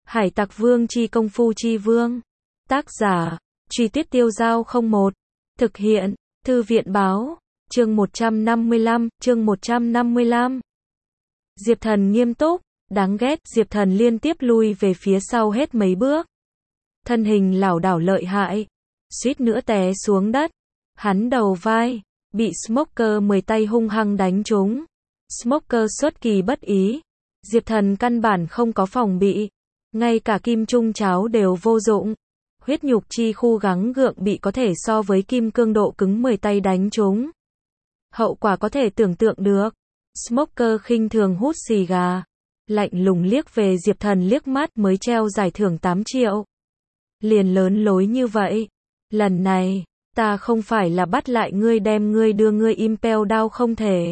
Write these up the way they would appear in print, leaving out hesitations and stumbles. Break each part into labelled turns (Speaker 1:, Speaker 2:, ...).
Speaker 1: Hải Tặc Vương chi công phu chi vương. Tác giả, Truy Tuyết Tiêu Giao 01. Thực hiện, Thư viện báo, chương 155. Diệp Thần nghiêm túc, đáng ghét, Diệp Thần liên tiếp lui về phía sau hết mấy bước. Thân hình lảo đảo lợi hại, suýt nữa té xuống đất. Hắn đầu vai, bị Smoker 10 tay hung hăng đánh trúng. Smoker xuất kỳ bất ý. Diệp Thần căn bản không có phòng bị. Ngay cả kim trung cháo đều vô dụng. Huyết nhục chi khu gắng gượng bị có thể so với kim cương độ cứng 10 tay đánh trúng. Hậu quả có thể tưởng tượng được. Smoker khinh thường hút xì gà. Lạnh lùng liếc về Diệp Thần liếc mắt mới treo giải thưởng 8 triệu. Liền lớn lối như vậy. Lần này, ta không phải là bắt lại ngươi đem ngươi đưa ngươi Impel Down không thể.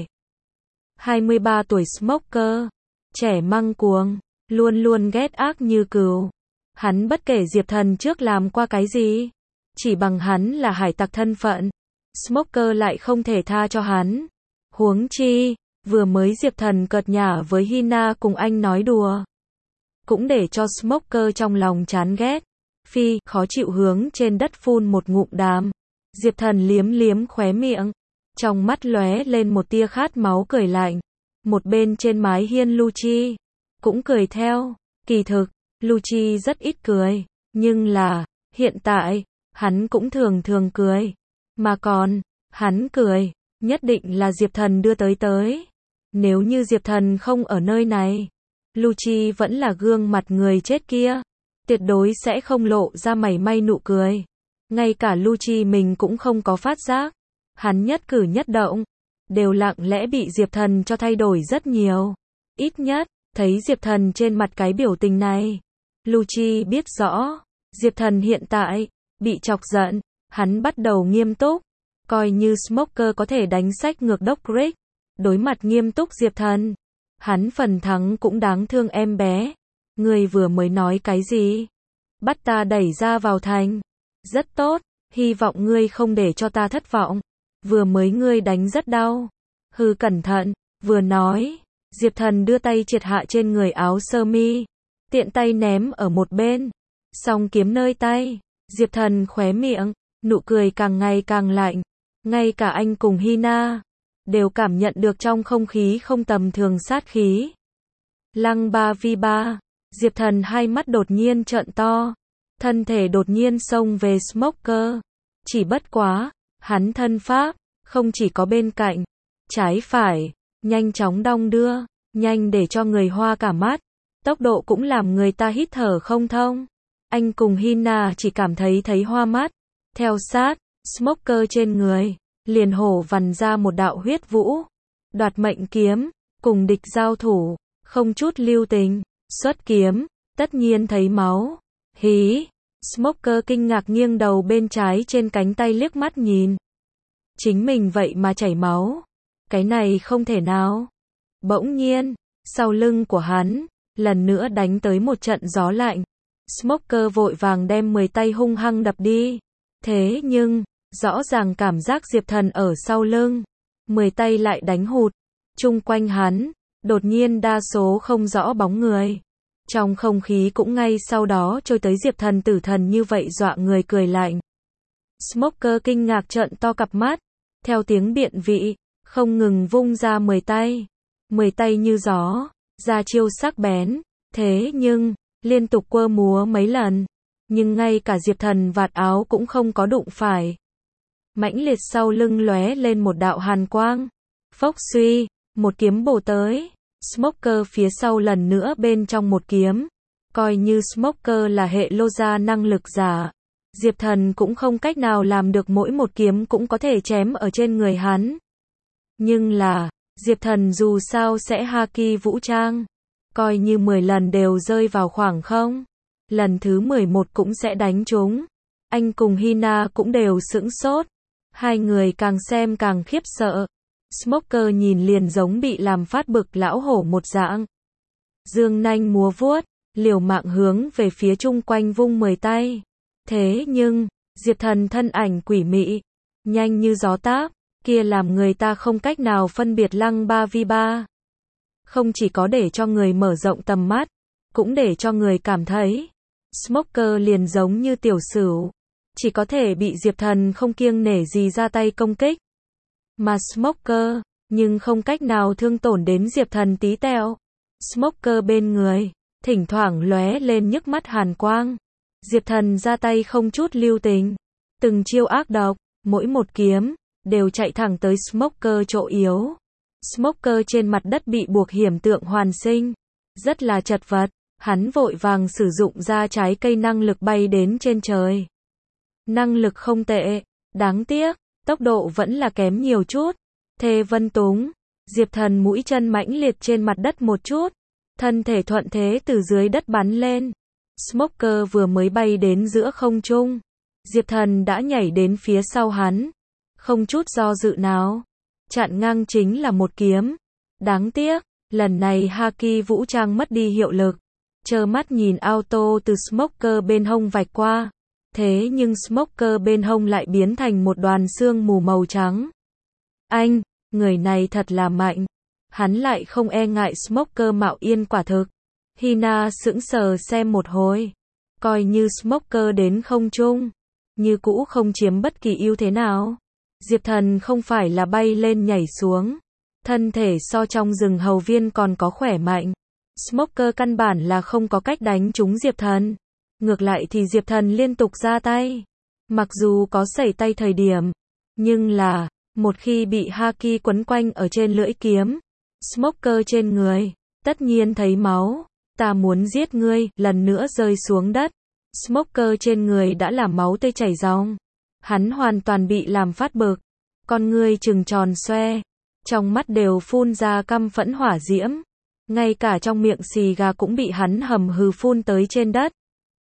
Speaker 1: 23 tuổi Smoker. Trẻ măng cuồng. Luôn luôn ghét ác như cừu. Hắn bất kể Diệp Thần trước làm qua cái gì. Chỉ bằng hắn là hải tặc thân phận. Smoker lại không thể tha cho hắn. Huống chi, vừa mới Diệp Thần cợt nhả với Hina cùng anh nói đùa. Cũng để cho Smoker trong lòng chán ghét. Phi, khó chịu hướng trên đất phun một ngụm đàm. Diệp Thần liếm liếm khóe miệng. Trong mắt lóe lên một tia khát máu cười lạnh. Một bên trên mái hiên Lucci cũng cười theo. Kỳ thực, Lucci rất ít cười. Nhưng là, hiện tại, hắn cũng thường thường cười. Mà còn, hắn cười, nhất định là Diệp Thần đưa tới. Nếu như Diệp Thần không ở nơi này, Lucci vẫn là gương mặt người chết kia. Tuyệt đối sẽ không lộ ra mảy may nụ cười. Ngay cả Lucci mình cũng không có phát giác. Hắn nhất cử nhất động đều lặng lẽ bị Diệp Thần cho thay đổi rất nhiều. Ít nhất, thấy Diệp Thần trên mặt cái biểu tình này, Lucci biết rõ, Diệp Thần hiện tại bị chọc giận, hắn bắt đầu nghiêm túc, coi như Smoker có thể đánh sách ngược Doc Rick, đối mặt nghiêm túc Diệp Thần, hắn phần thắng cũng đáng thương em bé. Ngươi vừa mới nói cái gì? Bắt ta đẩy ra vào thành. Rất tốt, hy vọng ngươi không để cho ta thất vọng. Vừa mới ngươi đánh rất đau. Hừ, cẩn thận. Vừa nói, Diệp Thần đưa tay triệt hạ trên người áo sơ mi, tiện tay ném ở một bên. Song kiếm nơi tay, Diệp Thần khóe miệng, nụ cười càng ngày càng lạnh. Ngay cả anh cùng Hina đều cảm nhận được trong không khí không tầm thường sát khí. Lăng 3v3, Diệp Thần hai mắt đột nhiên trợn to, thân thể đột nhiên xông về Smoker. Chỉ bất quá, hắn thân pháp không chỉ có bên cạnh, trái phải, nhanh chóng đong đưa, nhanh để cho người hoa cả mắt, tốc độ cũng làm người ta hít thở không thông. Anh cùng Hina chỉ cảm thấy hoa mắt. Theo sát, Smoker trên người liền hổ vằn ra một đạo huyết vũ, đoạt mệnh kiếm, cùng địch giao thủ, không chút lưu tình, xuất kiếm, tất nhiên thấy máu. Hí, Smoker kinh ngạc nghiêng đầu bên trái trên cánh tay liếc mắt nhìn. Chính mình vậy mà chảy máu. Cái này không thể nào. Bỗng nhiên, sau lưng của hắn, lần nữa đánh tới một trận gió lạnh. Smoker vội vàng đem 10 tay hung hăng đập đi. Thế nhưng, rõ ràng cảm giác Diệp Thần ở sau lưng. 10 tay lại đánh hụt. Chung quanh hắn, đột nhiên đa số không rõ bóng người. Trong không khí cũng ngay sau đó trôi tới Diệp Thần tử thần như vậy dọa người cười lạnh. Smoker kinh ngạc trợn to cặp mắt. Theo tiếng biện vị, không ngừng vung ra 10 tay. 10 tay như gió, ra chiêu sắc bén. Thế nhưng, liên tục quơ múa mấy lần. Nhưng ngay cả Diệp Thần vạt áo cũng không có đụng phải. Mãnh liệt sau lưng lóe lên một đạo hàn quang. Phốc suy, một kiếm bổ tới. Smoker phía sau lần nữa bên trong một kiếm. Coi như Smoker là hệ lô gia năng lực giả, Diệp Thần cũng không cách nào làm được mỗi một kiếm cũng có thể chém ở trên người hắn. Nhưng là, Diệp Thần dù sao sẽ haki vũ trang. Coi như 10 lần đều rơi vào khoảng không. Lần thứ 11 cũng sẽ đánh trúng. Anh cùng Hina cũng đều sững sốt. Hai người càng xem càng khiếp sợ. Smoker nhìn liền giống bị làm phát bực lão hổ một dạng. Dương nanh múa vuốt, liều mạng hướng về phía chung quanh vung 10 tay. Thế nhưng, Diệp Thần thân ảnh quỷ mị, nhanh như gió táp, kia làm người ta không cách nào phân biệt Lăng 3v3. Không chỉ có để cho người mở rộng tầm mắt, cũng để cho người cảm thấy Smoker liền giống như tiểu sửu, chỉ có thể bị Diệp Thần không kiêng nể gì ra tay công kích. Mà Smoker, nhưng không cách nào thương tổn đến Diệp Thần tí tẹo. Smoker bên người, thỉnh thoảng lóe lên nhức mắt hàn quang. Diệp Thần ra tay không chút lưu tình, từng chiêu ác độc, mỗi một kiếm đều chạy thẳng tới Smoker chỗ yếu. Smoker trên mặt đất bị buộc hiểm tượng hoàn sinh, rất là chật vật, hắn vội vàng sử dụng ra trái cây năng lực bay đến trên trời. Năng lực không tệ, đáng tiếc, tốc độ vẫn là kém nhiều chút. Thề Vân Túng, Diệp Thần mũi chân mãnh liệt trên mặt đất một chút, thân thể thuận thế từ dưới đất bắn lên. Smoker vừa mới bay đến giữa không trung, Diệp Thần đã nhảy đến phía sau hắn, không chút do dự nào, chặn ngang chính là một kiếm. Đáng tiếc, lần này Haki vũ trang mất đi hiệu lực, trơ mắt nhìn auto từ Smoker bên hông vạch qua, thế nhưng Smoker bên hông lại biến thành một đoàn sương mù màu trắng. Anh, người này thật là mạnh, hắn lại không e ngại Smoker mạo yên quả thực. Hina sững sờ xem một hồi, coi như Smoker đến không trung, như cũ không chiếm bất kỳ ưu thế nào. Diệp Thần không phải là bay lên nhảy xuống, thân thể so trong rừng hầu viên còn có khỏe mạnh. Smoker căn bản là không có cách đánh trúng Diệp Thần. Ngược lại thì Diệp Thần liên tục ra tay. Mặc dù có sẩy tay thời điểm, nhưng là, một khi bị Haki quấn quanh ở trên lưỡi kiếm, Smoker trên người, tất nhiên thấy máu. Ta muốn giết ngươi, lần nữa rơi xuống đất. Smoker trên người đã là máu tươi chảy ròng. Hắn hoàn toàn bị làm phát bực. Con ngươi trừng tròn xoe, trong mắt đều phun ra căm phẫn hỏa diễm. Ngay cả trong miệng xì gà cũng bị hắn hầm hừ phun tới trên đất.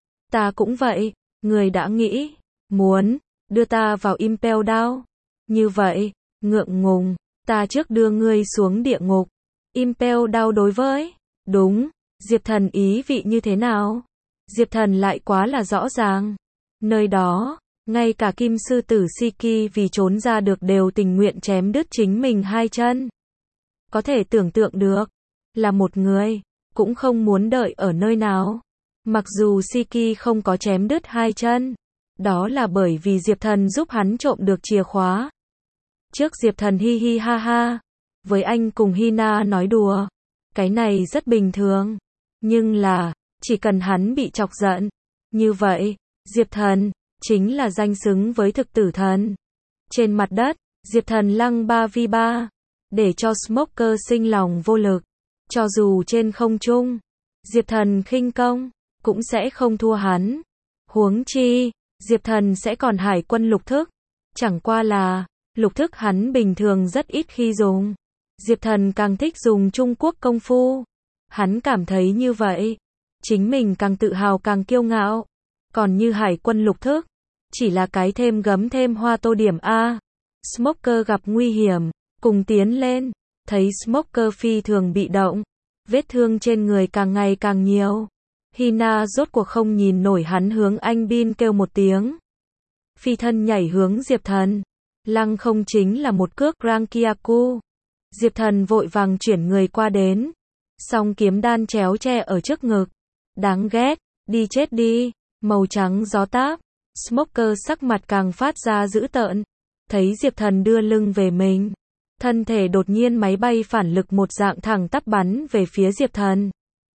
Speaker 1: Ta cũng vậy, người đã nghĩ, muốn, đưa ta vào Impel Down. Như vậy, ngượng ngùng, ta trước đưa ngươi xuống địa ngục. Impel Down đối với, đúng, Diệp Thần ý vị như thế nào? Diệp Thần lại quá là rõ ràng. Nơi đó, ngay cả kim sư tử Siki vì trốn ra được đều tình nguyện chém đứt chính mình hai chân. Có thể tưởng tượng được, là một người, cũng không muốn đợi ở nơi nào. Mặc dù Siki không có chém đứt hai chân, đó là bởi vì Diệp Thần giúp hắn trộm được chìa khóa. Trước Diệp Thần hi hi ha ha, với anh cùng Hina nói đùa, cái này rất bình thường. Nhưng là, chỉ cần hắn bị chọc giận, như vậy, Diệp Thần chính là danh xứng với thực tử thần. Trên mặt đất, Diệp Thần lăng 3v3, để cho Smoker sinh lòng vô lực. Cho dù trên không trung, Diệp Thần khinh công, cũng sẽ không thua hắn. Huống chi, Diệp Thần sẽ còn hải quân lục thức. Chẳng qua là, lục thức hắn bình thường rất ít khi dùng. Diệp Thần càng thích dùng Trung Quốc công phu. Hắn cảm thấy như vậy, chính mình càng tự hào càng kiêu ngạo. Còn như hải quân lục thức, chỉ là cái thêm gấm thêm hoa tô điểm A. Smoker gặp nguy hiểm, cùng tiến lên, thấy Smoker phi thường bị động, vết thương trên người càng ngày càng nhiều. Hina rốt cuộc không nhìn nổi hắn hướng anh Bin kêu một tiếng. Phi thân nhảy hướng Diệp Thần, lăng không chính là một cước Rankyaku. Diệp Thần vội vàng chuyển người qua đến, song kiếm đan chéo che ở trước ngực. Đáng ghét, đi chết đi, màu trắng gió táp. Smoker sắc mặt càng phát ra dữ tợn, thấy Diệp Thần đưa lưng về mình, thân thể đột nhiên máy bay phản lực một dạng thẳng tắp bắn về phía Diệp Thần.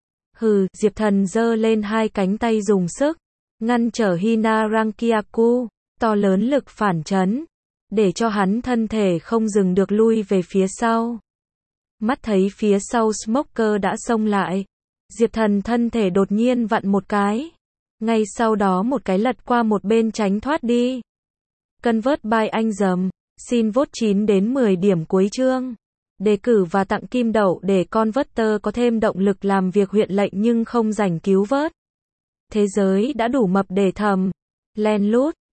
Speaker 1: Hừ, Diệp Thần giơ lên hai cánh tay dùng sức, ngăn trở Hina Rankyaku, to lớn lực phản chấn, để cho hắn thân thể không dừng được lui về phía sau. Mắt thấy phía sau Smoker đã xông lại, Diệp Thần thân thể đột nhiên vặn một cái, ngay sau đó một cái lật qua một bên tránh thoát đi. Convert by anh dầm, xin vote 9 đến 10 điểm cuối chương. Đề cử và tặng kim đậu để Converter có thêm động lực làm việc huyện lệnh nhưng không rảnh cứu vớt. Thế giới đã đủ mập để thầm. Len lút.